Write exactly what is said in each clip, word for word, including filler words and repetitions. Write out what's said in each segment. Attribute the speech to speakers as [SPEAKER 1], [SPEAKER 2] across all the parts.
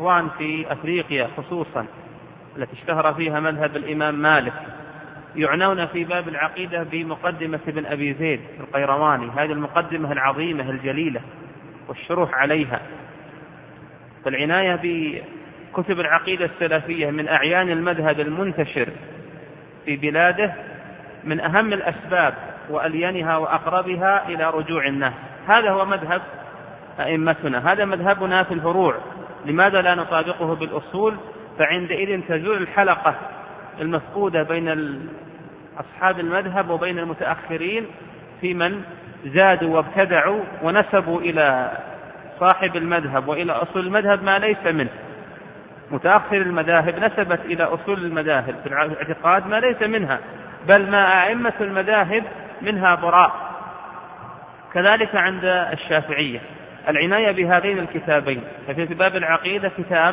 [SPEAKER 1] القيروان في أفريقيا خصوصا التي اشتهر فيها مذهب الإمام مالك يعنون في باب العقيدة بمقدمة ابن أبي زيد القيرواني، هذه المقدمة العظيمة الجليلة والشروح عليها. فالعناية بكتب العقيدة السلفية من أعيان المذهب المنتشر في بلاده من أهم الأسباب وألينها وأقربها إلى رجوع الناس. هذا هو مذهب أئمتنا، هذا مذهبنا في الفروع، لماذا لا نطابقه بالأصول؟ فعندئذ تزول الحلقة المفقودة بين أصحاب المذهب وبين المتأخرين في من زادوا وابتدعوا ونسبوا إلى صاحب المذهب وإلى أصول المذهب ما ليس منه. متأخر المذاهب نسبت إلى أصول المذاهب في الاعتقاد ما ليس منها، بل ما أئمة المذاهب منها براء. كذلك عند الشافعية العناية بهذين الكتابين. ففي باب العقيدة كتاب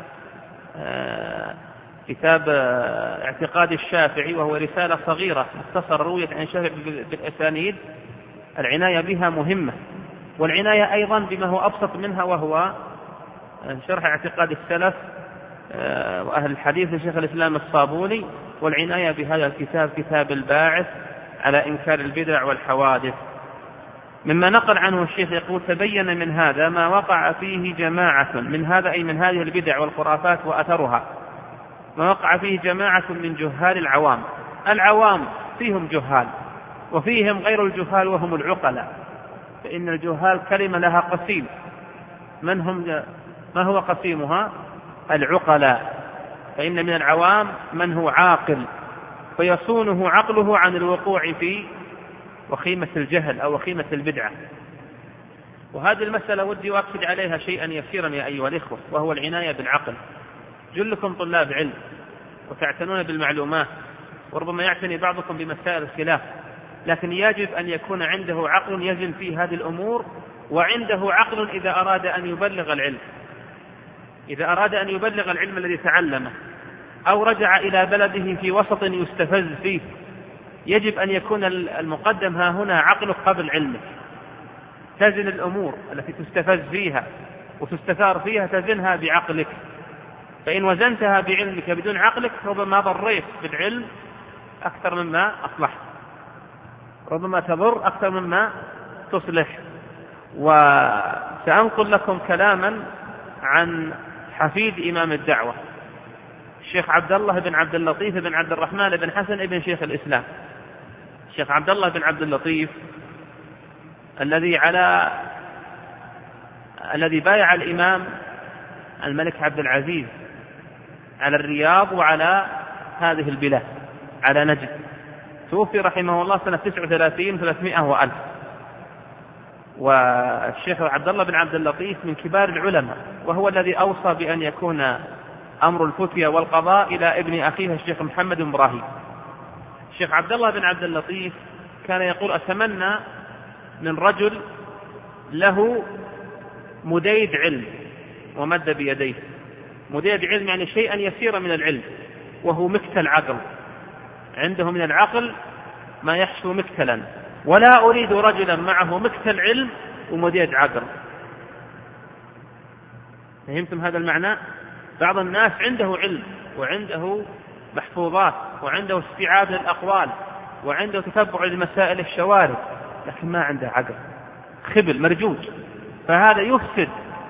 [SPEAKER 1] آه كتاب آه اعتقاد الشافعي، وهو رسالة صغيرة مختصرة رويت عن الشافعي بالأسانيد، العناية بها مهمة. والعناية أيضا بما هو أبسط منها، وهو شرح اعتقاد السلف آه وأهل الحديث لشيخ الإسلام الصابوني، والعناية بهذا الكتاب كتاب الباعث على إنكار البدع والحوادث. مما نقل عنه الشيخ يقول: تبين من هذا ما وقع فيه جماعة من هذا، أي من هذه البدع والخرافات وأثرها، ما وقع فيه جماعة من جهال العوام. العوام فيهم جهال وفيهم غير الجهال وهم العقلاء، فإن الجهال كلمة لها قسيم. من هم؟ ما هو قسيمها؟ العقلاء. فإن من العوام من هو عاقل فيصونه عقله عن الوقوع في وخيمة الجهل أو وخيمة البدعة. وهذه المسألة ودي أؤكد عليها شيئا يسيرا يا أيها الإخوة، وهو العناية بالعقل. جلكم طلاب علم وتعتنون بالمعلومات، وربما يعتني بعضكم بمسائل الخلاف، لكن يجب أن يكون عنده عقل يزن في هذه الأمور، وعنده عقل إذا أراد أن يبلغ العلم، إذا أراد أن يبلغ العلم الذي تعلمه أو رجع إلى بلده في وسط يستفز فيه، يجب أن يكون المقدم ها هنا عقلك قبل علمك. تزن الأمور التي تستفز فيها وتستثار فيها، تزنها بعقلك. فإن وزنتها بعلمك بدون عقلك ربما ضريت بالعلم أكثر مما أصلحت، ربما تضر أكثر مما تصلح. وسأنقل لكم كلاما عن حفيد إمام الدعوة الشيخ عبد الله بن عبد اللطيف بن عبد الرحمن بن حسن بن شيخ الإسلام. الشيخ عبد الله بن عبد اللطيف الذي على الذي بايع الإمام الملك عبد العزيز على الرياض وعلى هذه البلاد، على نجد، توفي رحمه الله سنة تسعة وثلاثين ثلاثمائة وألف. والشيخ عبد الله بن عبد اللطيف من كبار العلماء، وهو الذي أوصى بأن يكون أمر الفتية والقضاء إلى ابن أخيه الشيخ محمد بن إبراهيم. الشيخ عبد الله بن عبد اللطيف كان يقول: أتمنى من رجل له مديد علم، ومد بيديه. مديد علم يعني شيئا يسيرا من العلم، وهو مكتل عقل، عنده من العقل ما يحشو مكتلا. ولا أريد رجلا معه مكتل علم ومديد عقل. فهمتم هذا المعنى؟ بعض الناس عنده علم وعنده محفوظات وعنده استيعاب للأقوال وعنده تتبع لمسائل الشوارع، لكن ما عنده عقل، خبل مرجوج، فهذا يفسد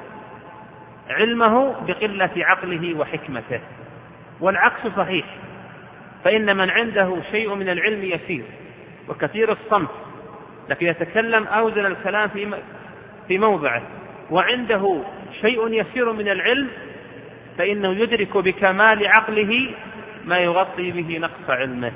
[SPEAKER 1] علمه بقلة عقله وحكمته. والعكس صحيح، فإن من عنده شيء من العلم يسير وكثير الصمت، لكن يتكلم أوزن الكلام في في موضعه، وعنده شيء يسير من العلم، فإنه يدرك بكمال عقله ما يغطي به نقص علمه.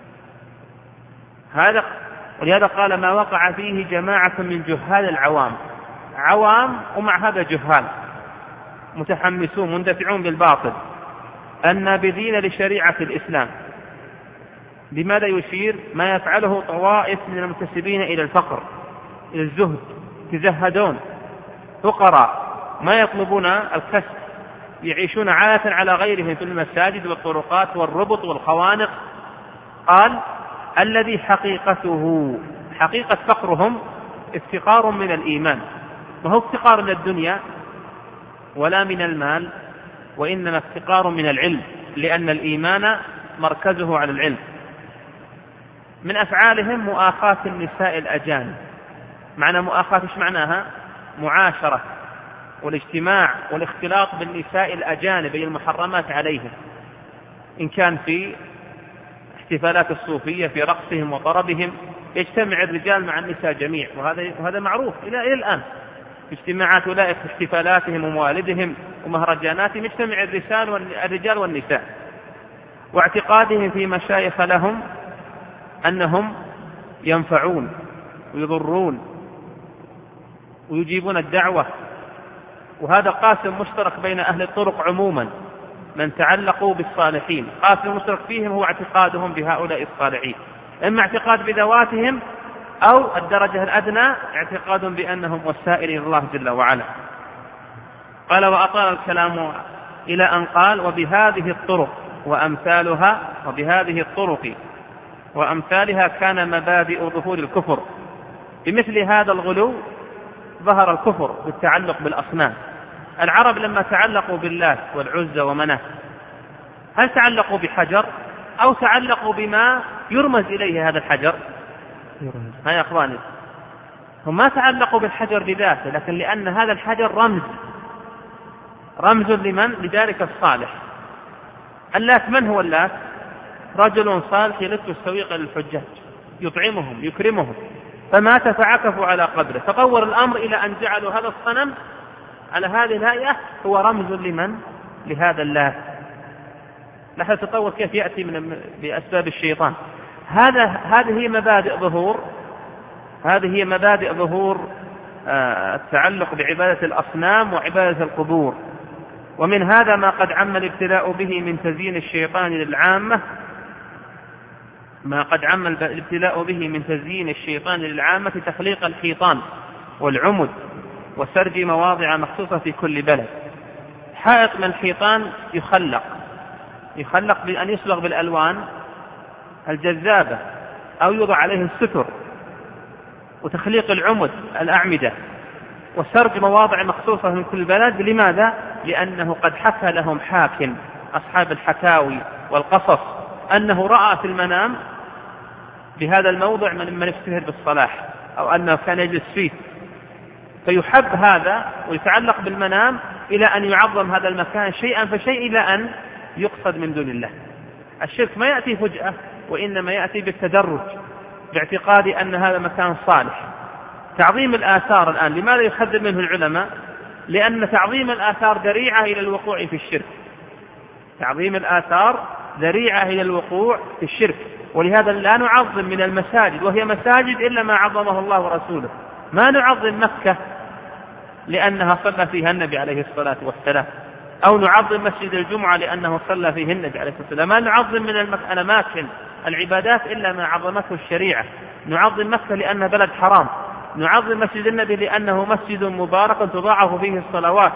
[SPEAKER 1] هذا ولهذا قال: ما وقع فيه جماعة من جهال العوام. عوام ومع هذا جهال متحمسون مندفعون بالباطل، النابذين لشريعة الإسلام. لماذا يشير؟ ما يفعله طوائف من المنتسبين إلى الفقر، إلى الزهد، يتزهدون فقراء، ما يطلبون الكسب، يعيشون عادة على غيرهم في المساجد والطرقات والربط والخوانق. قال: الذي حقيقته حقيقة فقرهم افتقار من الإيمان، وهو افتقار من الدنيا ولا من المال، وإنما افتقار من العلم، لأن الإيمان مركزه على العلم. من أفعالهم مؤاخاة النساء الأجانب. معنى مؤاخاة إيش معناها؟ معاشرة والاجتماع والاختلاط بالنساء الأجانب أي المحرمات عليهم، إن كان في احتفالات الصوفية في رقصهم وطربهم يجتمع الرجال مع النساء جميع، وهذا وهذا معروف إلى إلى الآن. اجتماعات أولئك في احتفالاتهم وموالدهم ومهرجاناتهم يجتمع الرجال والرجال والنساء. واعتقادهم في مشايخ لهم أنهم ينفعون ويضرون ويجيبون الدعوة، وهذا قاسم مشترك بين أهل الطرق عموما من تعلقوا بالصالحين. قاسم مشترك فيهم هو اعتقادهم بهؤلاء الصالحين، إما اعتقاد بذواتهم أو الدرجة الأدنى اعتقاد بأنهم وسائل إلى الله جل وعلا. قال وأطال الكلام إلى أن قال وبهذه الطرق وأمثالها وبهذه الطرق وأمثالها كان مبادئ ظهور الكفر. بمثل هذا الغلو ظهر الكفر بالتعلق بالأصنام. العرب لما تعلقوا بالله والعزى ومناه هل تعلقوا بحجر أو تعلقوا بما يرمز إليه هذا الحجر؟ ها يا أخواني، هم ما تعلقوا بالحجر بذاته، لكن لأن هذا الحجر رمز رمز لمن؟ لذلك الصالح. اللات من هو اللات؟ رجل صالح يلت السويق للحجاج يطعمهم يكرمهم، فمات فعكفوا على قبره، تطور الأمر إلى أن جعلوا هذا الصنم على هذه الهيئة هو رمز لمن؟ لهذا اللات. لحظة تطور كيف يأتي من بأسباب الشيطان. هذا هذه هي مبادئ ظهور هذه هي مبادئ ظهور آه التعلق بعبادة الأصنام وعبادة القبور. ومن هذا ما قد عم الابتلاء به من تزيين الشيطان للعامة ما قد عم الابتلاء به من تزيين الشيطان للعامة تخليق الحيطان والعمد وسرج مواضع مخصوصة في كل بلد. حائط من الحيطان يخلق يخلق بأن يصبغ بالألوان الجذابة أو يوضع عليه الستر، وتخليق العمد الأعمدة وسرج مواضع مخصوصة من كل بلد. لماذا؟ لأنه قد حكى لهم حاكم أصحاب الحكاوي والقصص أنه رأى في المنام بهذا الموضع من من يفتخر بالصلاح أو أنه كان يجلس فيه، فيحب هذا ويتعلق بالمنام إلى أن يعظم هذا المكان شيئا فشيء إلى أن يقصد من دون الله. الشرك ما يأتي فجأة، وإنما يأتي بالتدرج باعتقاد أن هذا مكان صالح. تعظيم الآثار الآن لماذا يخذل منه العلماء؟ لأن تعظيم الآثار ذريعة إلى الوقوع في الشرك. تعظيم الآثار ذريعة إلى الوقوع في الشرك، ولهذا لا نعظم من المساجد وهي مساجد إلا ما عظمه الله ورسوله. ما نعظم مكة لأنها صلى فيها النبي عليه الصلاة والسلام، أو نعظم مسجد الجمعة لأنه صلى فيه النبي عليه الصلاة والسلام. ما نعظم من الأماكن العبادات إلا ما عظمته الشريعة. نعظم مكة لأنها بلد حرام، نعظم مسجد النبي لأنه مسجد مبارك تضاعف فيه الصلوات،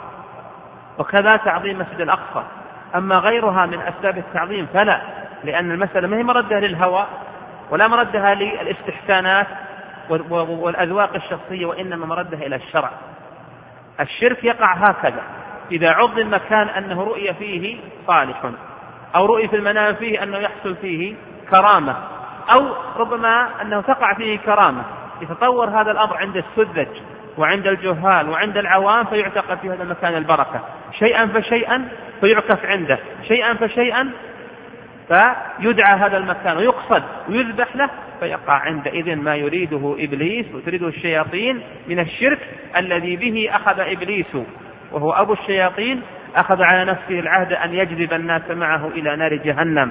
[SPEAKER 1] وكذا تعظيم مسجد الأقصى. أما غيرها من أسباب التعظيم فلا، لأن المسألة ما هي مردها للهوى ولا مردها للاستحسانات والأذواق الشخصية، وإنما مردها إلى الشرع. الشرك يقع هكذا إذا عظم مكان أنه رؤية فيه صالح، أو رؤية في المنام فيه أنه يحصل فيه كرامة، أو ربما أنه تقع فيه كرامة. يتطور هذا الأمر عند السذج وعند الجهال وعند العوام، فيعتقد في هذا المكان البركة شيئا فشيئا، فيعكف عنده شيئا فشيئا، فيدعى هذا المكان ويقصد ويذبح له، فيقع عندئذ ما يريده إبليس وتريده الشياطين من الشرك الذي به أخذ إبليس وهو أبو الشياطين، أخذ على نفسه العهد أن يجذب الناس معه إلى نار جهنم.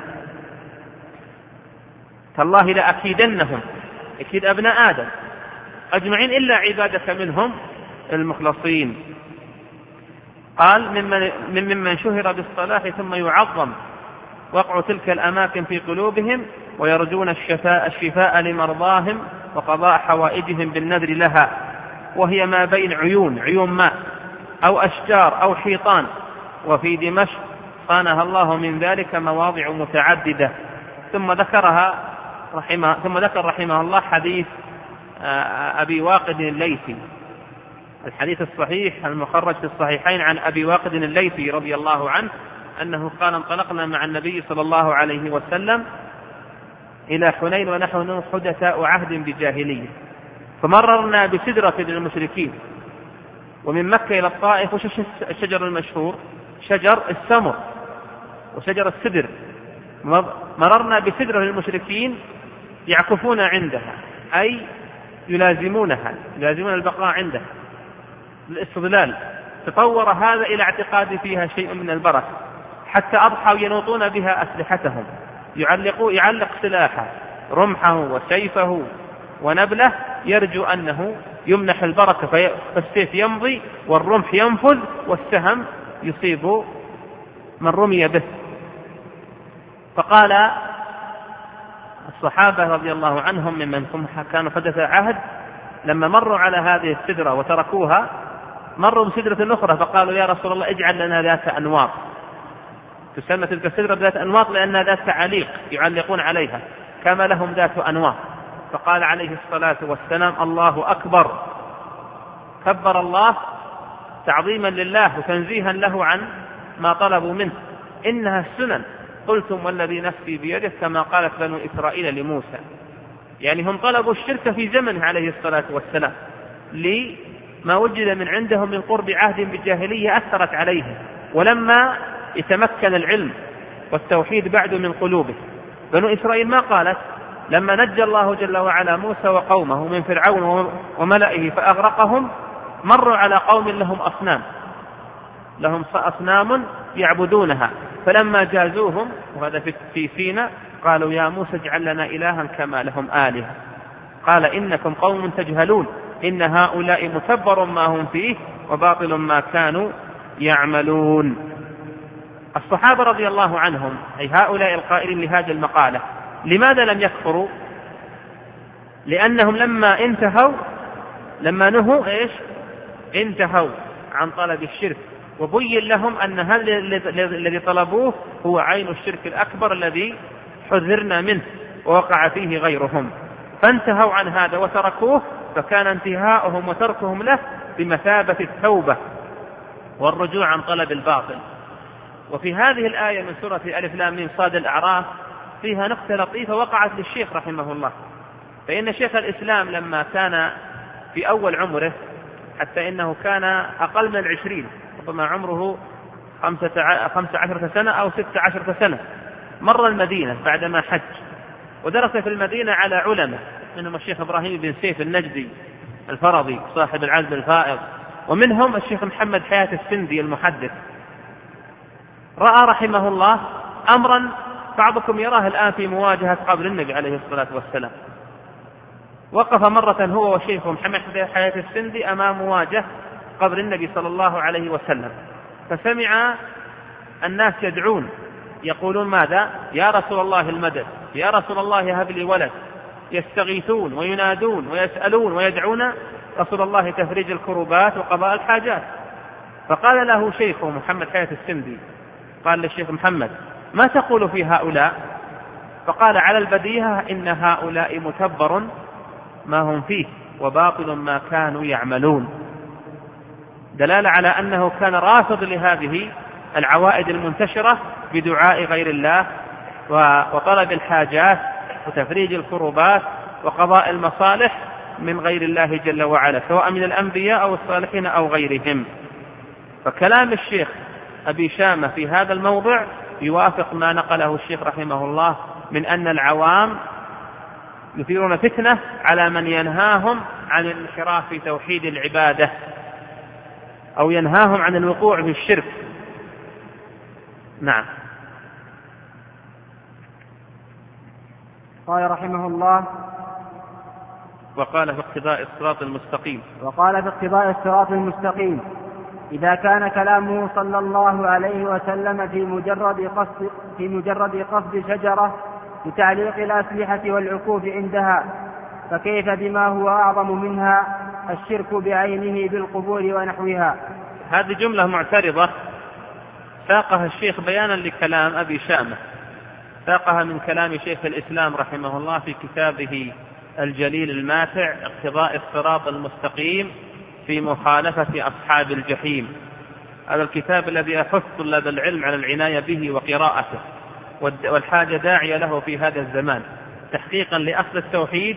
[SPEAKER 1] تالله لأكيدنهم، أكيد أبناء آدم أجمعين إلا عبادك منهم المخلصين. قال ممن, ممن شهر بالصلاح ثم يعظم وقع تلك الأماكن في قلوبهم، ويرجون الشفاء, الشفاء لمرضاهم وقضاء حوائجهم بالنذر لها، وهي ما بين عيون عيون ماء أو أشجار أو حيطان. وفي دمشق صانها الله من ذلك مواضع متعددة. ثم ذكرها رحمه ثم ذكر رحمه الله حديث أبي واقد الليثي الحديث الصحيح المخرج في الصحيحين عن أبي واقد الليثي رضي الله عنه أنه قال انطلقنا مع النبي صلى الله عليه وسلم إلى حنين ونحن حدثاء عهد بجاهلية، فمررنا بسدرة للمشركين، ومن مكة إلى الطائف وش الشجر المشهور؟ شجر السمر وشجر السدر. مررنا بسدرة للمشركين يعكفون عندها، أي يلازمونها، يلازمون البقاء عندها للاستظلال. تطور هذا إلى اعتقاد فيها شيء من البركة، حتى أضحوا ينوطون بها أسلحتهم، يعلقوا يعلق سلاحه رمحه وسيفه ونبله يرجو أنه يمنح البركة، فالسيف يمضي والرمح ينفذ والسهم يصيب من رمي به. فقال الصحابة رضي الله عنهم ممن كانوا حدث عهد لما مروا على هذه السدرة وتركوها مروا بسدرة أخرى فقالوا يا رسول الله اجعل لنا ذات أنواط. تسمى تلك السدرة ذات أنواط لأنها ذات تعليق يعلقون عليها كما لهم ذات أنواط. فقال عليه الصلاة والسلام الله أكبر، كبر الله تعظيما لله وتنزيها له عن ما طلبوا منه، إنها السنن قلتم والذي نفسي بيده كما قالت بنو إسرائيل لموسى. يعني هم طلبوا الشرك في زمنه عليه الصلاة والسلام لما وجد من عندهم من قرب عهد بالجاهلية أثرت عليه، ولما يتمكن العلم والتوحيد بعد من قلوبه. بنو إسرائيل ما قالت لما نجى الله جل وعلا موسى وقومه من فرعون وملئه فأغرقهم مروا على قوم لهم أصنام لهم أصنام يعبدونها، فلما جازوهم وهذا في سيناء قالوا يا موسى اجعل لنا إلها كما لهم آلهة، قال إنكم قوم تجهلون إن هؤلاء متبر ما هم فيه وباطل ما كانوا يعملون. الصحابة رضي الله عنهم أي هؤلاء القائلين لهذه المقالة لماذا لم يكفروا؟ لأنهم لما انتهوا لما نهوا إيش؟ انتهوا عن طلب الشرك، وبين لهم أن هذا الذي طلبوه هو عين الشرك الأكبر الذي حذرنا منه ووقع فيه غيرهم، فانتهوا عن هذا وتركوه، فكان انتهاؤهم وتركهم له بمثابة التوبة والرجوع عن طلب الباطل. وفي هذه الآية من سورة ألف لام ميم صاد الأعراف فيها نقطة لطيفة وقعت للشيخ رحمه الله، فإن شيخ الإسلام لما كان في أول عمره حتى إنه كان أقل من العشرين ربما عمره خمسة عشرة سنة أو ستة عشرة سنة مر المدينة بعدما حج ودرس في المدينة على علماء منهم الشيخ إبراهيم بن سيف النجدي الفرضي صاحب العزم الفائض، ومنهم الشيخ محمد حياة السندي المحدث. رأى رحمه الله أمرا بعضكم يراه الآن في مواجهة قبر النبي عليه الصلاة والسلام. وقف مرة هو وشيخه محمد حياة السندي أمام مواجهة قبر النبي صلى الله عليه وسلم، فسمع الناس يدعون يقولون ماذا؟ يا رسول الله المدد، يا رسول الله هب لي ولد، يستغيثون وينادون ويسألون ويدعون رسول الله تفريج الكربات وقضاء الحاجات. فقال له شيخه محمد حياة السندي قال للشيخ محمد ما تقول في هؤلاء؟ فقال على البديهة إن هؤلاء متبر ما هم فيه وباطل ما كانوا يعملون، دلالة على أنه كان رافض لهذه العوائد المنتشرة بدعاء غير الله وطلب الحاجات وتفريج الكربات وقضاء المصالح من غير الله جل وعلا سواء من الأنبياء أو الصالحين أو غيرهم. فكلام الشيخ أبي شامة في هذا الموضع يوافق ما نقله الشيخ رحمه الله من أن العوام يثيرون فتنة على من ينهاهم عن الانحراف في توحيد العبادة أو ينهاهم عن الوقوع في الشرك. نعم.
[SPEAKER 2] قال رحمه الله
[SPEAKER 1] وقال في اقتضاء الصراط المستقيم
[SPEAKER 2] وقال في اقتضاء الصراط المستقيم إذا كان كلامه صلى الله عليه وسلم في مجرد قصد في مجرد قصد شجرة لتعليق الأسلحة والعكوف عندها، فكيف بما هو أعظم منها الشرك بعينه بالقبور ونحوها؟
[SPEAKER 1] هذه جملة معترضة ساقها الشيخ بيانا لكلام أبي شامة، ساقها من كلام شيخ الإسلام رحمه الله في كتابه الجليل الماتع اقتضاء الصراط المستقيم في مخالفة أصحاب الجحيم. هذا الكتاب الذي أحث طلاب العلم على العناية به وقراءته، والحاجة داعية له في هذا الزمان، تحقيقا لأصل التوحيد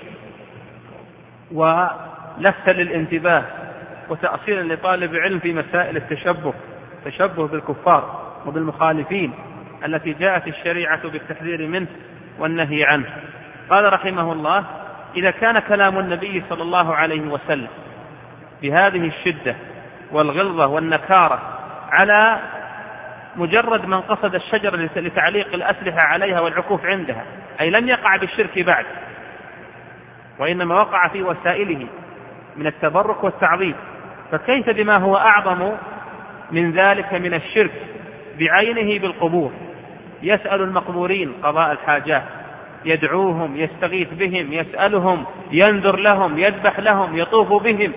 [SPEAKER 1] ولفتا للانتباه وتأصيلا لطالب علم في مسائل التشبه تشبه بالكفار وبالمخالفين التي جاءت الشريعة بالتحذير منه والنهي عنه. قال رحمه الله: إذا كان كلام النبي صلى الله عليه وسلم بهذه الشدة والغلظة والنكارة على مجرد من قصد الشجرة لتعليق الأسلحة عليها والعكوف عندها، أي لم يقع بالشرك بعد، وإنما وقع في وسائله من التبرك والتعظيم، فكيف بما هو أعظم من ذلك من الشرك بعينه بالقبور؟ يسأل المقبورين قضاء الحاجات، يدعوهم، يستغيث بهم، يسألهم، ينذر لهم، يذبح لهم، يطوف بهم،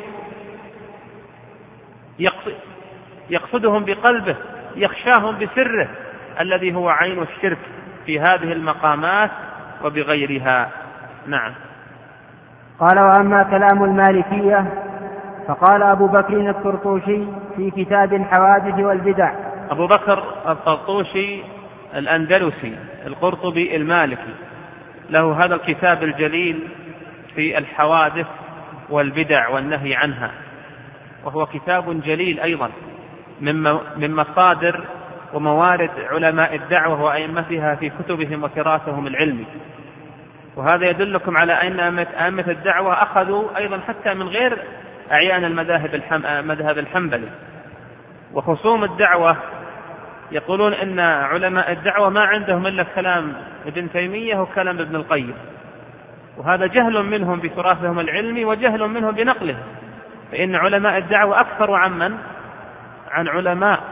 [SPEAKER 1] يقصدهم بقلبه، يخشاهم بسره الذي هو عين الشرك في هذه المقامات وبغيرها. نعم.
[SPEAKER 2] قال: وأما كلام المالكية فقال أبو بكر الطرطوشي في كتاب الحوادث والبدع.
[SPEAKER 1] أبو بكر الطرطوشي الأندلسي القرطبي المالكي له هذا الكتاب الجليل في الحوادث والبدع والنهي عنها، وهو كتاب جليل أيضا من مصادر وموارد علماء الدعوة وأئمتها في كتبهم وتراثهم العلمي. وهذا يدلكم على أن أئمة الدعوة أخذوا أيضا حتى من غير أعيان المذهب الحنبلي. وخصوم الدعوة يقولون إن علماء الدعوة ما عندهم إلا كلام ابن تيمية وكلام ابن القيم، وهذا جهل منهم بتراثهم العلمي وجهل منهم بنقله، فإن علماء الدعوة أكثر عن من؟ عن علماء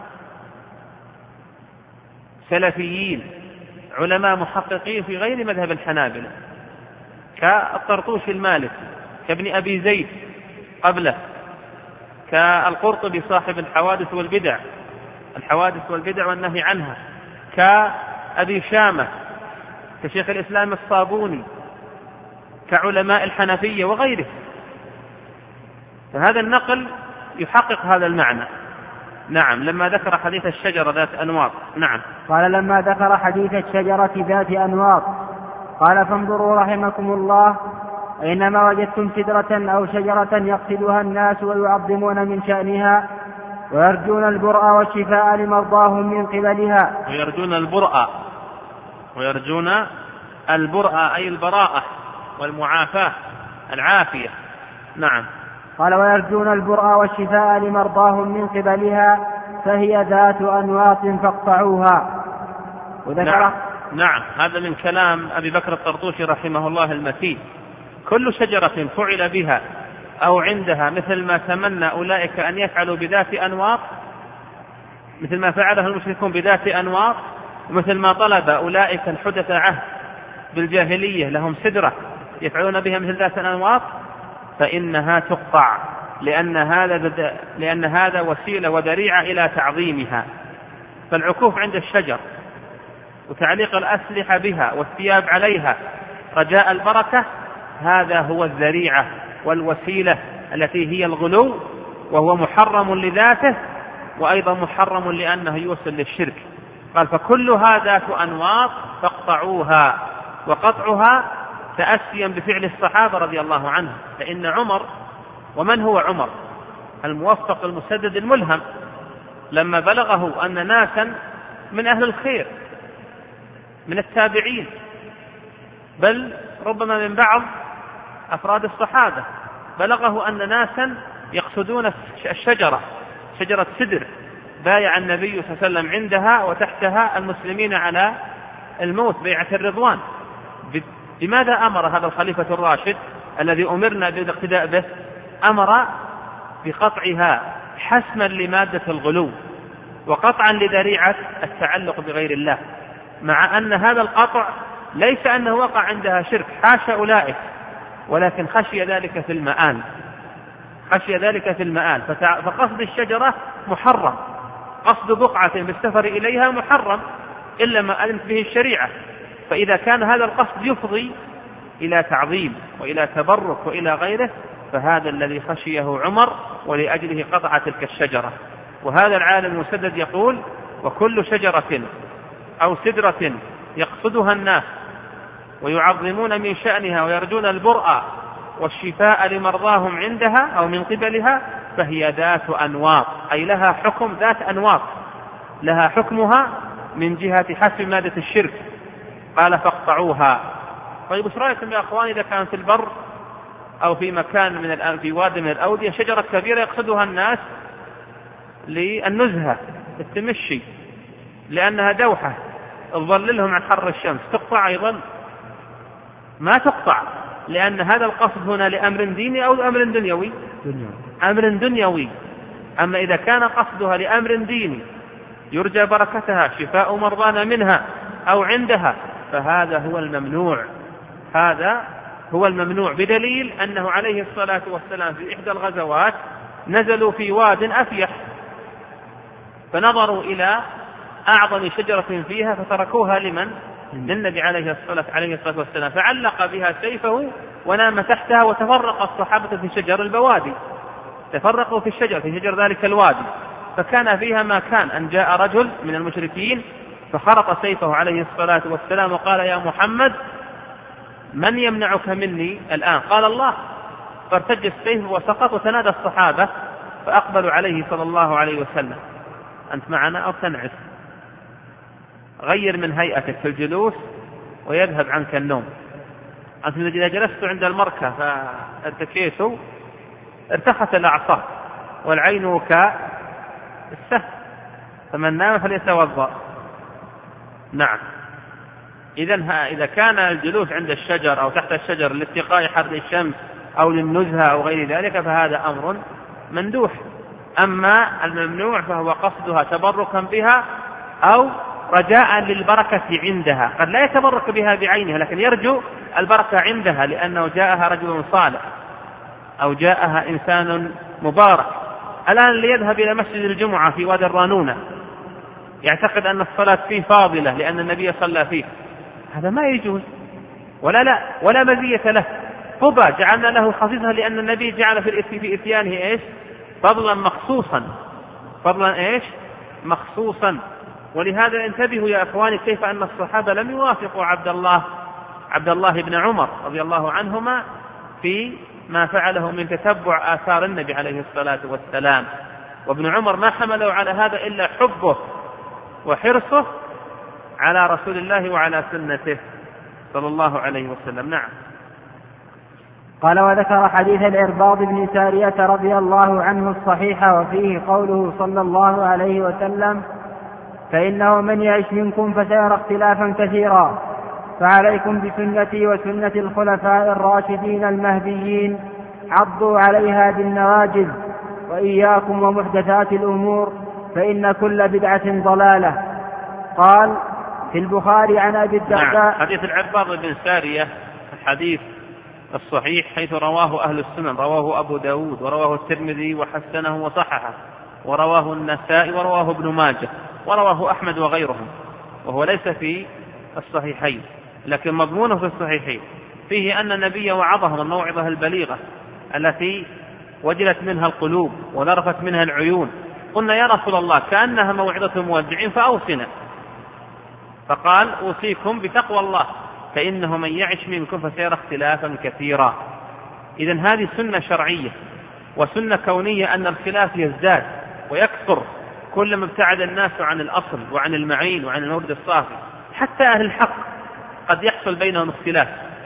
[SPEAKER 1] سلفيين، علماء محققين في غير مذهب الحنابلة كالطرطوشي المالكي، كابن أبي زيد قبله، كالقرطبي صاحب الحوادث والبدع الحوادث والبدع والنهي عنها، كأبي شامة، كشيخ الإسلام الصابوني، كعلماء الحنفية وغيره. فهذا النقل يحقق هذا المعنى. نعم. لما ذكر حديث الشجرة ذات أنواط. نعم.
[SPEAKER 2] قال: لما ذكر حديث الشجرة ذات أنواط قال: فانظروا رحمكم الله، أينما وجدتم سدرة أو شجرة يقصدها الناس ويعظمون من شأنها ويرجون البرء والشفاء لمرضاهم من قبلها.
[SPEAKER 1] ويرجون البرء ويرجون البرء أي البراءة والمعافاة العافية. نعم.
[SPEAKER 2] قال: ويرجون البرء والشفاء لمرضاهم من قبلها فهي ذات أنواط فاقطعوها.
[SPEAKER 1] نعم. نعم. هذا من كلام أبي بكر الطرطوشي رحمه الله المتين. كل شجرة فعل بها أو عندها مثل ما تمنى أولئك أن يفعلوا بذات أنواط، مثل ما فعله المشركون بذات أنواط، ومثل ما طلب أولئك الحدث عهد بالجاهلية لهم سدرة يفعلون بها مثل ذات الأنواط، فإنها تقطع، لأن هذا لأن هذا وسيلة وذريعة إلى تعظيمها. فالعكوف عند الشجر وتعليق الأسلحة بها والثياب عليها رجاء البركة، هذا هو الذريعة والوسيلة التي هي الغلو، وهو محرم لذاته وأيضا محرم لأنه يوصل للشرك. قال: فكلها ذات أنواط فاقطعوها. وقطعها تأسيا بفعل الصحابة رضي الله عنهم، فإن عمر، ومن هو عمر؟ الموفق المسدد الملهم، لما بلغه أن ناسا من أهل الخير من التابعين، بل ربما من بعض أفراد الصحابة، بلغه أن ناسا يقصدون الشجرة شجرة سدر بايع النبي صلى الله عليه وسلم عندها وتحتها المسلمين على الموت بيعة الرضوان. لماذا أمر هذا الخليفة الراشد الذي أمرنا بالاقتداء به؟ أمر بقطعها حسما لمادة الغلو وقطعا لذريعة التعلق بغير الله، مع أن هذا القطع ليس أنه وقع عندها شرك، حاشا أولئك، ولكن خشي ذلك في المآل خشي ذلك في المآل فقصد الشجرة محرم، قصد بقعة بالسفر إليها محرم إلا ما أذنت به الشريعة. فإذا كان هذا القصد يفضي إلى تعظيم وإلى تبرك وإلى غيره، فهذا الذي خشيه عمر ولأجله قطع تلك الشجرة. وهذا العالم المسدد يقول: وكل شجرة أو سدرة يقصدها الناس ويعظمون من شأنها ويرجون البرء والشفاء لمرضاهم عندها أو من قبلها فهي ذات أنواط، أي لها حكم ذات أنواط، لها حكمها من جهة حسب مادة الشرك. قال: فاقطعوها. طيب ايش رأيكم يا أخواني إذا كان في البر أو في مكان من الآن في واد من الأودية شجرة كبيرة يقصدها الناس للنزهة التمشي لأنها دوحة تظللهم عن حر الشمس، تقطع أيضا؟ ما تقطع، لأن هذا القصد هنا لأمر ديني أو أمر دنيوي؟ أمر دنيوي. أما إذا كان قصدها لأمر ديني يرجى بركتها شفاء مرضانا منها أو عندها فهذا هو الممنوع، هذا هو الممنوع، بدليل أنه عليه الصلاة والسلام في إحدى الغزوات نزلوا في واد أفيح فنظروا إلى أعظم شجرة فيها فتركوها لمن؟ للنبي عليه الصلاة والسلام، فعلق بها سيفه ونام تحتها وتفرق الصحابة في شجر البوادي، تفرقوا في الشجر في شجر ذلك الوادي، فكان فيها ما كان أن جاء رجل من المشركين فخرط سيفه عليه الصلاة والسلام وقال: يا محمد من يمنعك مني الآن؟ قال: الله. فارتج السيف وسقط وتنادى الصحابة فأقبلوا عليه صلى الله عليه وسلم: أنت معنا أو تنعس؟ غير من هيئتك في الجلوس ويذهب عنك النوم. أنت إذا جلست عند المركة فارتكيت ارتخت الأعصاب والعين كالسهم، فمن نام فليتوضأ. نعم. إذن إذا كان الجلوس عند الشجر أو تحت الشجر لاتقاء حر الشمس أو للنزهة أو غير ذلك فهذا أمر مندوح. أما الممنوع فهو قصدها تبركا بها أو رجاء للبركة عندها، قد لا يتبرك بها بعينها لكن يرجو البركة عندها لأنه جاءها رجل صالح أو جاءها إنسان مبارك. الآن ليذهب إلى مسجد الجمعة في وادي الرانونة يعتقد أن الصلاة فيه فاضلة لأن النبي صلى فيه، هذا ما يجوز ولا لا ولا مزية له. قبى جعلنا له خصيصا لأن النبي جعل في إتيانه إيش؟ فضلا مخصوصا، فضلا إيش؟ مخصوصا. ولهذا انتبهوا يا أخواني كيف أن الصحابة لم يوافقوا عبد الله عبد الله بن عمر رضي الله عنهما في ما فعله من تتبع آثار النبي عليه الصلاة والسلام. وابن عمر ما حمله على هذا إلا حبه وحرصه على رسول الله وعلى سنته صلى الله عليه وسلم. نعم.
[SPEAKER 2] قال: وذكر حديث الإرباض بن سارية رضي الله عنه الصحيح وفيه قوله صلى الله عليه وسلم: فإنه من يعش منكم فسيرى اختلافا كثيرا، فعليكم بسنتي وسنة الخلفاء الراشدين المهديين، عضوا عليها بالنواجذ، وإياكم ومحدثات الأمور فإن كل بدعة ضلالة. قال في البخاري عن أبي الدرداء.
[SPEAKER 1] نعم. حديث العرباض بن سارية الحديث الصحيح حيث رواه أهل السنن، رواه أبو داود ورواه الترمذي وحسنه وصححه ورواه النسائي ورواه ابن ماجه ورواه أحمد وغيرهم، وهو ليس في الصحيحين لكن مضمونه في الصحيحين، فيه أن النبي وعظهم الموعظة البليغة التي وجلت منها القلوب ونرفت منها العيون. قلنا: يا رسول الله كأنها موعظة مودع فأوصنا. فقال: أوصيكم بتقوى الله فإنه من يعش منكم فسيرى اختلافا كثيرا. إذن هذه سنة شرعية وسنة كونية أن الخلاف يزداد ويكثر كلما ابتعد الناس عن الأصل وعن المعين وعن المورد الصافي. حتى أهل الحق قد يحصل بينهم اختلاف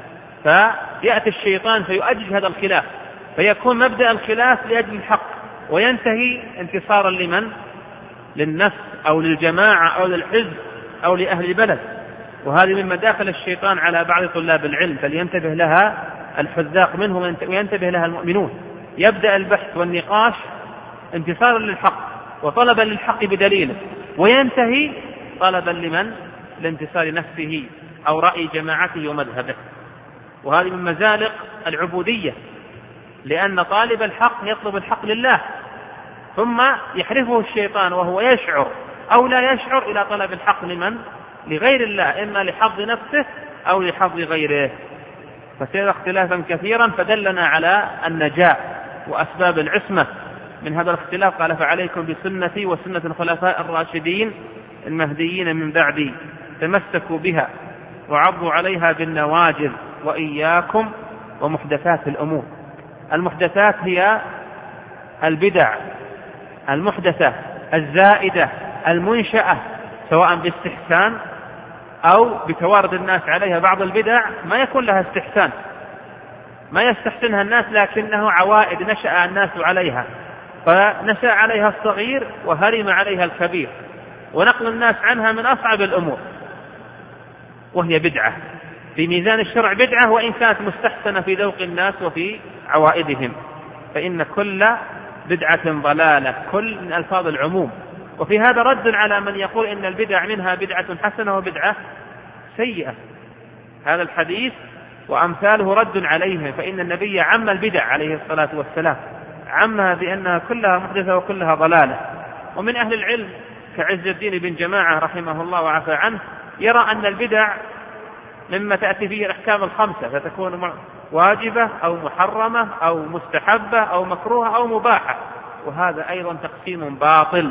[SPEAKER 1] فيأتي الشيطان فيؤجج هذا الخلاف فيكون مبدأ الخلاف لأجل الحق وينتهي انتصارا لمن؟ للنفس أو للجماعة أو للحزب أو لأهل البلد. وهذه من مداخل الشيطان على بعض طلاب العلم فلينتبه لها الحذاق منهم وينتبه لها المؤمنون. يبدأ البحث والنقاش انتصارا للحق وطلبا للحق بدليله، وينتهي طلبا لمن؟ لانتصار نفسه أو رأي جماعته ومذهبه. وهذه من مزالق العبودية، لأن طالب الحق يطلب الحق لله ثم يحرفه الشيطان وهو يشعر أو لا يشعر إلى طلب الحق لمن؟ لغير الله، إما لحظ نفسه أو لحظ غيره. فسير اختلافا كثيرا فدلنا على النجاة وأسباب العصمة من هذا الاختلاف. قال فعليكم بسنتي وسنة الخلفاء الراشدين المهديين من بعدي تمسكوا بها وعضوا عليها بالنواجذ وإياكم ومحدثات الأمور. المحدثات هي البدع المحدثة الزائدة المنشأة سواء باستحسان أو بتوارد الناس عليها. بعض البدع ما يكون لها استحسان، ما يستحسنها الناس، لكنه عوائد نشأ الناس عليها، فنشأ عليها الصغير وهرم عليها الكبير، ونقل الناس عنها من أصعب الأمور، وهي بدعة في ميزان الشرع بدعة، وإن كانت مستحسنة في ذوق الناس وفي عوائدهم، فإن كل بدعة ضلالة، كل من ألفاظ العموم. وفي هذا رد على من يقول إن البدع منها بدعة حسنة وبدعة سيئة. هذا الحديث وأمثاله رد عليهم، فإن النبي عم البدع عليه الصلاة والسلام، عمها بأنها كلها محدثة وكلها ضلالة. ومن أهل العلم كعز الدين بن جماعة رحمه الله وعفى عنه يرى أن البدع مما تأتي فيه الأحكام الخمسة، فتكون واجبة أو محرمة أو مستحبة أو مكروهة أو مباحة، وهذا أيضا تقسيم باطل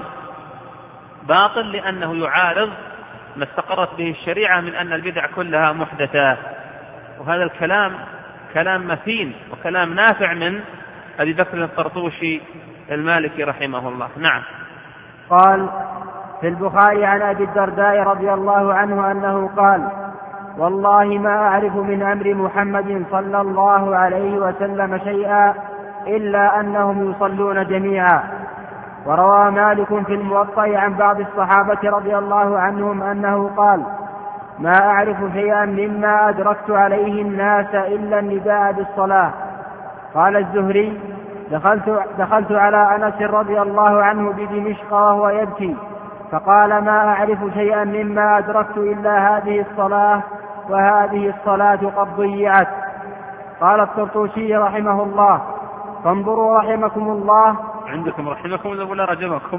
[SPEAKER 1] باطل لأنه يعارض ما استقرت به الشريعة من أن البدع كلها محدثات. وهذا الكلام كلام متين وكلام نافع من أبي بكر الطرطوشي المالكي رحمه الله. نعم.
[SPEAKER 2] قال في البخاري عن أبي الدرداء رضي الله عنه أنه قال: والله ما أعرف من أمر محمد صلى الله عليه وسلم شيئا إلا أنهم يصلون جميعا. وروى مالك في الموطأ عن بعض الصحابة رضي الله عنهم أنه قال: ما أعرف شيئا مما أدركت عليه الناس إلا النداء بالصلاة. قال الزهري: دخلت, دخلت على أنس رضي الله عنه بدمشق وهو يبكي، فقال: ما أعرف شيئا مما أدركت إلا هذه الصلاة، وهذه الصلاة قد ضيعت. قال الطرطوشي رحمه الله: فانظروا رحمكم الله.
[SPEAKER 1] عندكم رحمكم الله ولا رجمكم؟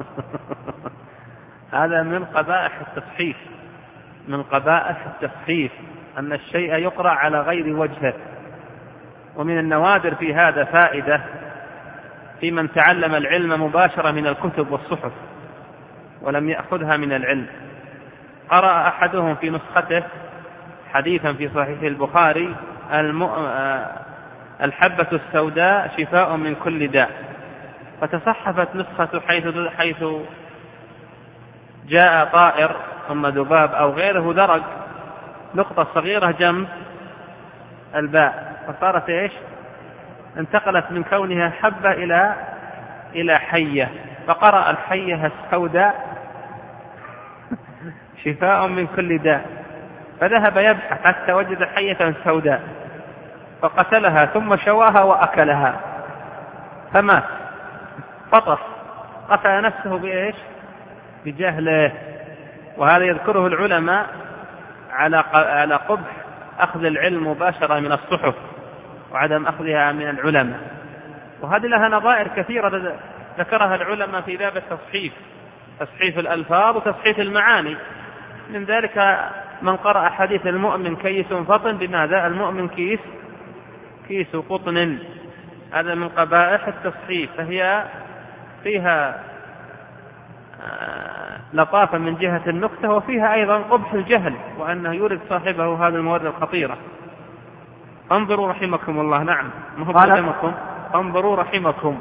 [SPEAKER 1] هذا من قبائح التصحيف، من قبائح التصحيف أن الشيء يقرأ على غير وجهه. ومن النوادر في هذا فائدة في من تعلم العلم مباشرة من الكتب والصحف ولم يأخذها من العلم. قرأ أحدهم في نسخته حديثا في صحيح البخاري: الحبة السوداء شفاء من كل داء، فتصحفت نسخة حيث, حيث جاء طائر ثم ذباب أو غيره درج نقطة صغيرة جنب الباء، فصارت إيش؟ انتقلت من كونها حبة إلى إلى حية، فقرأ الحية السوداء شفاء من كل داء، فذهب يبحث حتى وجد حية سوداء فقتلها ثم شواها وأكلها فمات، فطس، قتل نفسه بإيش؟ بجهله. وهذا يذكره العلماء على على قبح أخذ العلم مباشرة من الصحف وعدم أخذها من العلماء. وهذه لها نظائر كثيرة ذكرها العلماء في باب التصحيف، تصحيف الألفاظ وتصحيف المعاني. من ذلك من قرأ حديث المؤمن كيس فطن، بماذا؟ المؤمن كيس كيس قطن. هذا من قبائح التصحيف، فهي فيها لطافة من جهة النكتة، وفيها أيضا قبح الجهل وأنه يورد صاحبه هذه المواد الخطيرة. انظروا رحمكم الله. نعم، مهبطمكم، انظروا رحمكم.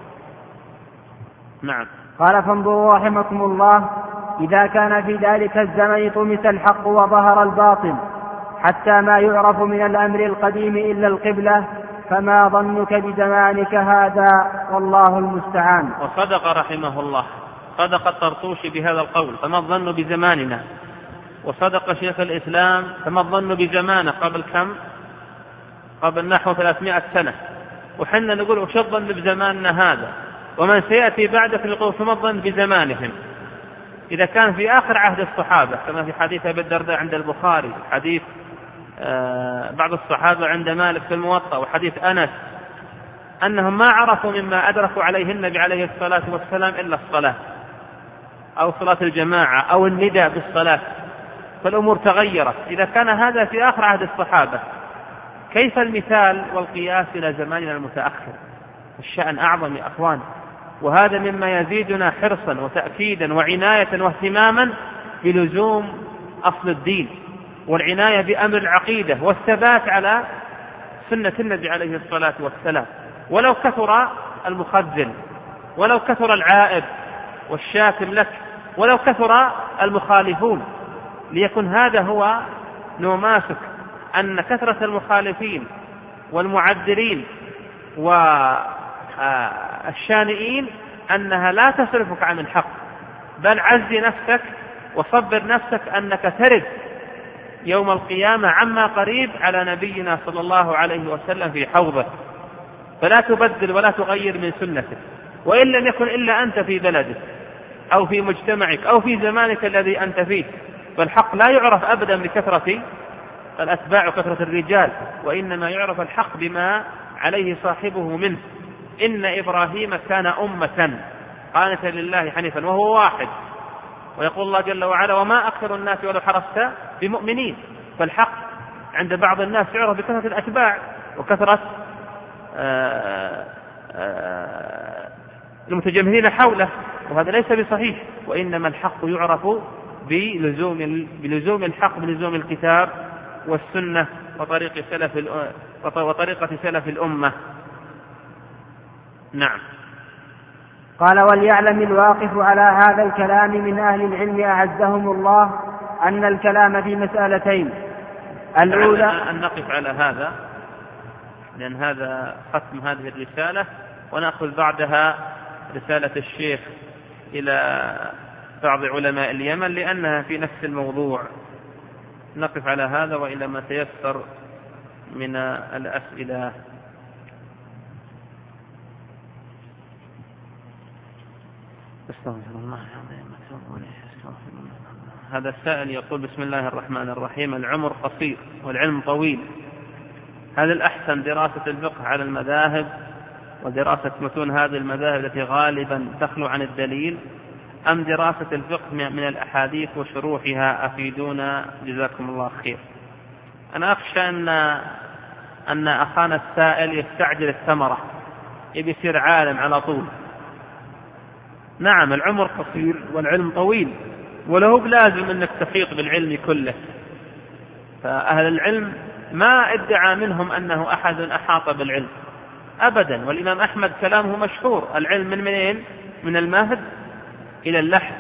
[SPEAKER 1] نعم.
[SPEAKER 2] قال: فانظروا رحمكم الله، إذا كان في ذلك الزمن طمس الحق وظهر الباطل حتى ما يعرف من الأمر القديم إلا القبلة، فما ظنك بزمانك هذا؟ والله المستعان.
[SPEAKER 1] وصدق رحمه الله، صدق الطرطوشي بهذا القول: فما الظن بزماننا. وصدق شيخ الإسلام: فما الظن بزمانه قبل كم؟ قبل نحو ثلاثمائة سنة. وحنا نقول وش الظن بزماننا هذا؟ ومن سيأتي بعدك نقول فما الظن بزمانهم. إذا كان في آخر عهد الصحابة كما في حديث أبي الدرداء عند البخاري، حديث آه بعض الصحابة عند مالك في الموطأ، وحديث أنس أنهم ما عرفوا مما أدركوا عليه النبي عليه الصلاة والسلام إلا الصلاة أو صلاة الجماعة أو النداء بالصلاة، فالأمور تغيرت. إذا كان هذا في آخر عهد الصحابة، كيف المثال والقياس إلى زماننا المتأخر؟ الشأن أعظم يا أخوان، وهذا مما يزيدنا حرصا وتأكيدا وعناية واهتماما بلزوم أصل الدين والعناية بأمر العقيدة والثبات على سنة النبي عليه الصلاة والسلام. ولو كثر المخذل، ولو كثر العائب والشاتم لك، ولو كثر المخالفون، ليكن هذا هو نوماسك، أن كثرة المخالفين والمعذرين والشانئين أنها لا تصرفك عن الحق، بل عز نفسك وصبر نفسك أنك ترد يوم القيامة عما قريب على نبينا صلى الله عليه وسلم في حوضه، فلا تبدل ولا تغير من سنته. وإن لم يكن إلا أنت في بلدك أو في مجتمعك أو في زمانك الذي أنت فيه، فالحق لا يعرف أبدا بكثرة الأتباع وكثرة الرجال، وإنما يعرف الحق بما عليه صاحبه منه. إن إبراهيم كان أمة قانتا لله حنيفا وهو واحد، ويقول الله جل وعلا وما أكثر الناس ولو حرصت بمؤمنين. فالحق عند بعض الناس يعرف بكثرة الأتباع وكثرة آآ آآ المتجمهرين حوله، وهذا ليس بصحيح، وإنما الحق يعرف بلزوم بلزوم الحق بلزوم الكتاب والسنة وطريق سلف وطريقة سلف الأمة. نعم.
[SPEAKER 2] قال وليعلم الواقف على هذا الكلام من أهل العلم أعزهم الله أن الكلام في مسألتين. الأولى
[SPEAKER 1] أن نقف على هذا، لأن هذا ختم هذه الرسالة، ونأخذ بعدها رسالة الشيخ إلى بعض علماء اليمن لأنها في نفس الموضوع. نقف على هذا وإلى ما تيسر من الأسئلة. استغفر الله هذا السائل يقول بسم الله الرحمن الرحيم: العمر قصير والعلم طويل، هل الأحسن دراسة الفقه على المذاهب ودراسة متون هذه المذاهب التي غالبا تخلو عن الدليل، أم دراسة الفقه من الأحاديث وشروحها؟ أفيدونا جزاكم الله خير. أنا أخشى أن أن أخانا السائل يستعجل الثمرة، يبي يصير عالم على طول. نعم، العمر قصير والعلم طويل، وله بلازم أنك تحيط بالعلم كله. فأهل العلم ما ادعى منهم أنه أحد أحاط بالعلم أبدا، والإمام أحمد كلامه مشهور: العلم من منين؟ من المهد إلى اللحد.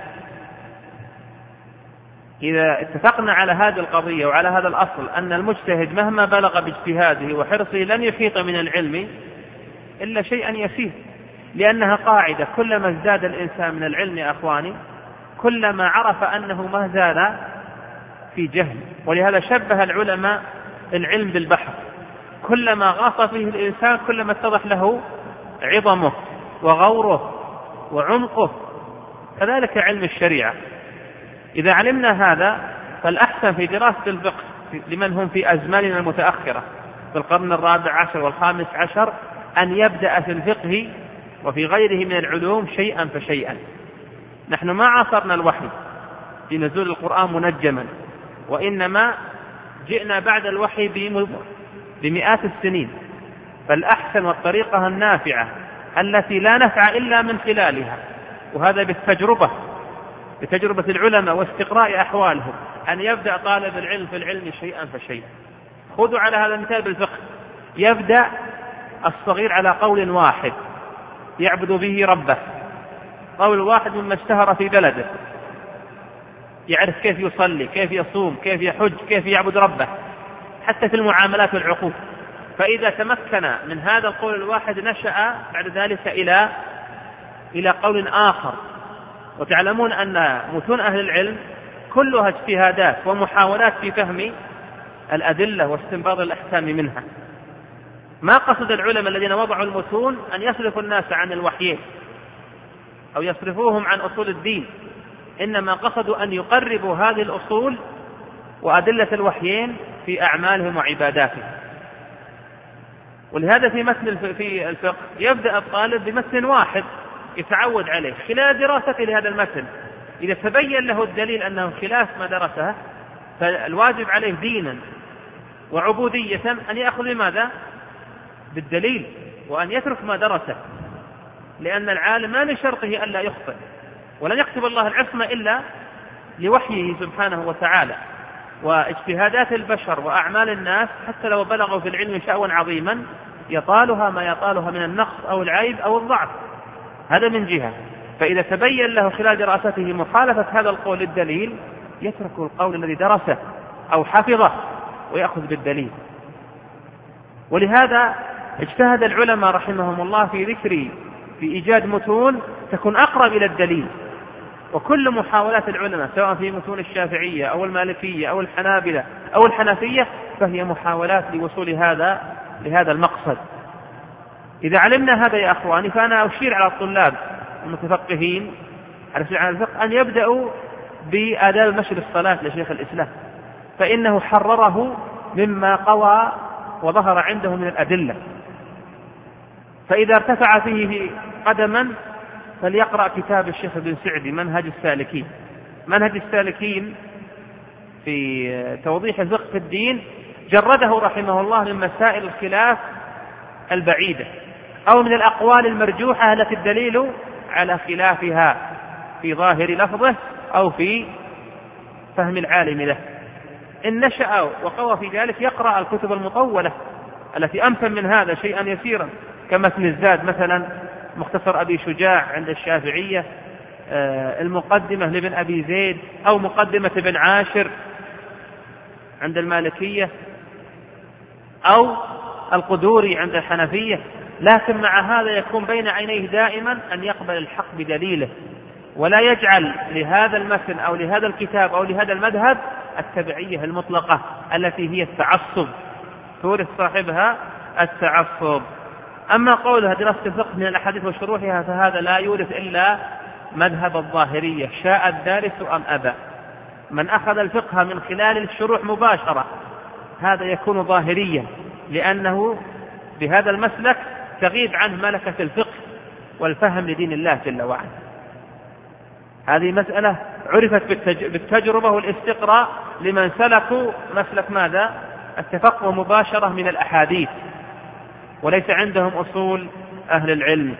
[SPEAKER 1] إذا اتفقنا على هذه القضية وعلى هذا الأصل أن المجتهد مهما بلغ باجتهاده وحرصه لن يحيط من العلم إلا شيئا يسير، لأنها قاعدة: كلما ازداد الإنسان من العلم يا أخواني كلما عرف أنه ما زال في جهل. ولهذا شبه العلماء العلم بالبحر، كلما غاص فيه الإنسان كلما اتضح له عظمه وغوره وعمقه. كذلك علم الشريعة، إذا علمنا هذا فالأحسن في دراسة الفقه لمن هم في أزماننا المتأخرة في القرن الرابع عشر والخامس عشر أن يبدأ في الفقه وفي غيره من العلوم شيئا فشيئا. نحن ما عاصرنا الوحي في نزول القرآن منجما، وإنما جئنا بعد الوحي بمئات السنين. فالأحسن والطريقة النافعة التي لا نفع إلا من خلالها، وهذا بالتجربة بتجربة العلماء واستقراء أحوالهم، أن يبدأ طالب العلم في العلم شيئا فشيئا. خذوا على هذا المثال بالفقه: يبدأ الصغير على قول واحد يعبد به ربه، قول واحد مما اشتهر في بلده، يعرف كيف يصلي، كيف يصوم، كيف يحج، كيف يعبد ربه، حتى في المعاملات والعقود. فإذا تمكن من هذا القول الواحد نشأ بعد ذلك إلى إلى قول آخر. وتعلمون أن متون أهل العلم كلها اجتهادات ومحاولات في فهم الأدلة واستنباط الأحكام منها. ما قصد العلماء الذين وضعوا المتون أن يصرفوا الناس عن الوحيين أو يصرفوهم عن أصول الدين، إنما قصدوا أن يقربوا هذه الأصول وأدلة الوحيين في أعمالهم وعباداتهم. ولهذا في متن في الفقه يبدأ الطالب بمتن واحد يتعود عليه خلال دراسته لهذا المتن. إذا تبين له الدليل أنه خلاف ما درسه فالواجب عليه دينا وعبودية أن يأخذ بماذا؟ بالدليل، وأن يترك ما درسه، لأن العالم ما من شرطه ألا يخطئ، ولن يكتب الله العصمة إلا لوحيه سبحانه وتعالى. واجتهادات البشر وأعمال الناس حتى لو بلغوا في العلم شأوا عظيما يطالها ما يطالها من النقص أو العيب أو الضعف، هذا من جهة. فإذا تبين له خلال دراسته مخالفة هذا القول للدليل يترك القول الذي درسه أو حفظه ويأخذ بالدليل. ولهذا اجتهد العلماء رحمهم الله في ذكر في إيجاد متون تكون أقرب إلى الدليل. وكل محاولات العلماء سواء في متون الشافعية أو المالكية أو الحنابلة أو الحنفية فهي محاولات لوصول هذا لهذا المقصد. إذا علمنا هذا يا أخواني فأنا أشير على الطلاب المتفقهين على الفقه أن يبدأوا بآداب المشي للصلاة لشيخ الإسلام، فإنه حرره مما قوى وظهر عنده من الأدلة. فإذا ارتفع فيه قدما فليقرأ كتاب الشيخ ابن سعدي منهج السالكين. منهج السالكين في توضيح الفقه في الدين جرده رحمه الله من مسائل الخلاف البعيدة أو من الأقوال المرجوحة التي الدليل على خلافها في ظاهر لفظه أو في فهم العالم له. إن نشأ وقوى في ذلك يقرأ الكتب المطولة التي أمثل من هذا شيئا يسيرا كمثل الزاد مثلا، مختصر أبي شجاع عند الشافعية، المقدمة لابن أبي زيد، أو مقدمة ابن عاشر عند المالكية، أو القدوري عند الحنفية. لكن مع هذا يكون بين عينيه دائما أن يقبل الحق بدليله، ولا يجعل لهذا المتن أو لهذا الكتاب أو لهذا المذهب التبعية المطلقة التي هي التعصب تورث صاحبها التعصب. أما قولها دراسة الفقه من الأحاديث وشروحها فهذا لا يورث إلا مذهب الظاهرية شاء الدارس أم أبى. من أخذ الفقه من خلال الشروح مباشرة هذا يكون ظاهريا، لأنه بهذا المسلك تغيب عنه ملكة الفقه والفهم لدين الله جل وعلا. هذه مسألة عرفت بالتجربة والاستقراء لمن سلكوا مسلك ماذا؟ التفقه مباشرة من الأحاديث، وليس عندهم أصول أهل العلم.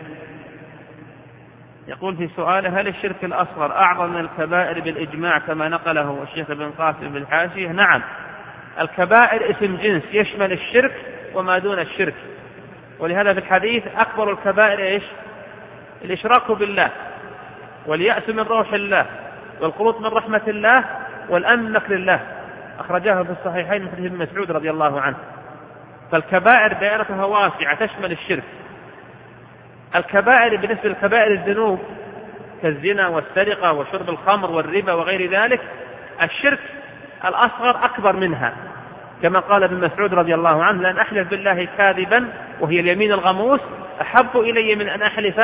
[SPEAKER 1] يقول في سؤاله: هل الشرك الأصغر أعظم من الكبائر بالإجماع كما نقله الشيخ ابن قاسم بالحاشية؟ نعم، الكبائر اسم جنس يشمل الشرك وما دون الشرك، ولهذا في الحديث أكبر الكبائر إيش؟ الإشراك بالله، واليأس من روح الله، والقنوط من رحمة الله، والأمن من مكر الله، أخرجاه في الصحيحين من حديث ابن مسعود رضي الله عنه. فالكبائر دائرتها واسعة تشمل الشرك. الكبائر بالنسبة لكبائر الذنوب كالزنا والسرقة وشرب الخمر والربا وغير ذلك، الشرك الأصغر أكبر منها، كما قال ابن مسعود رضي الله عنه: لأن أحلف بالله كاذبا وهي اليمين الغموس أحب إلي من أن أحلف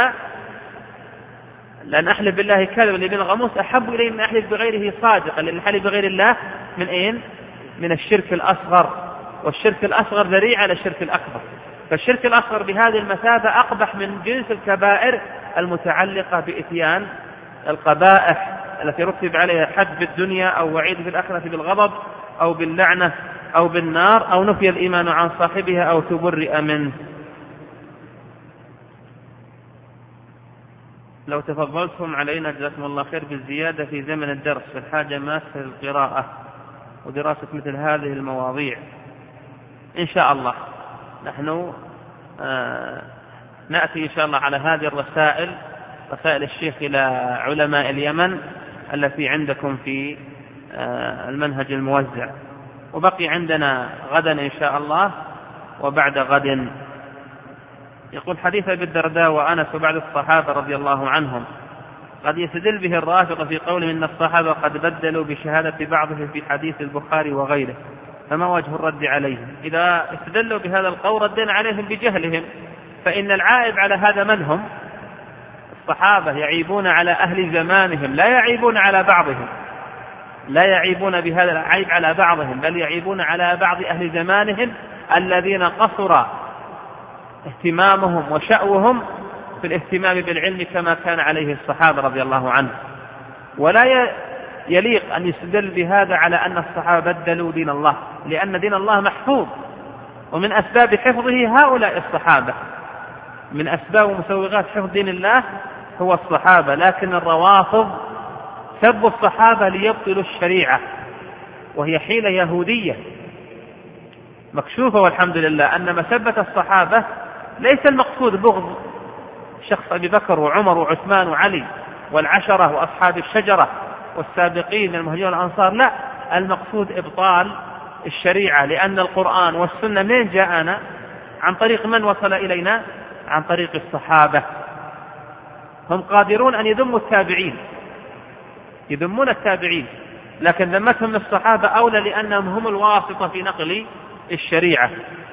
[SPEAKER 1] لأن أحلف بالله كاذبا واليمين الغموس أحب إلي من أن أحلف بغيره صادقا، لأن الحلف بغير الله من أين؟ من الشرك الأصغر، والشرك الأصغر ذريعة على الشرك الأكبر. فالشرك الأصغر بهذه المثابة أقبح من جنس الكبائر المتعلقة بإتيان القبائح التي رتب عليها حد في الدنيا أو وعيد في الآخرة بالغضب أو باللعنة أو بالنار أو نفي الإيمان عن صاحبها أو تبرئ منه. لو تفضلتم علينا جزاكم الله خير بالزيادة في زمن الدرس في الحاجة ماسة القراءة ودراسة مثل هذه المواضيع إن شاء الله. نحن آه نأتي إن شاء الله على هذه الرسائل، رسائل الشيخ إلى علماء اليمن التي عندكم في آه المنهج الموزع، وبقي عندنا غدا إن شاء الله وبعد غد. يقول: حديث أبي الدرداء وأنس وبعد الصحابة رضي الله عنهم قد يستدل به الرافضة في قول إن الصحابة قد بدلوا بشهادة بعضهم في حديث البخاري وغيره، فما وجه الرد عليهم؟ إذا استدلوا بهذا القول ردنا عليهم بجهلهم، فإن العائب على هذا من هم؟ الصحابة يعيبون على أهل زمانهم، لا يعيبون على بعضهم، لا يعيبون بهذا العيب على بعضهم، بل يعيبون على بعض أهل زمانهم الذين قصر اهتمامهم وشأوهم في الاهتمام بالعلم كما كان عليه الصحابة رضي الله عنهم. ولا يليق أن يستدل بهذا على أن الصحابة بدلوا دين الله، لأن دين الله محفوظ، ومن أسباب حفظه هؤلاء الصحابة، من أسباب ومسوغات حفظ دين الله هو الصحابة. لكن الروافض سبوا الصحابة ليبطلوا الشريعة، وهي حيلة يهودية مكشوفة، والحمد لله أن مسبة الصحابة ليس المقصود بغض شخص أبي بكر وعمر وعثمان وعلي والعشرة وأصحاب الشجرة والسابقين المهاجرين والأنصار، لا، المقصود إبطال الشريعة، لأن القرآن والسنة من جاءنا؟ عن طريق من وصل إلينا؟ عن طريق الصحابة. هم قادرون أن يذموا التابعين، يذمون التابعين، لكن ذمتهم الصحابة أولى، لأنهم هم الواسطة في نقل الشريعة.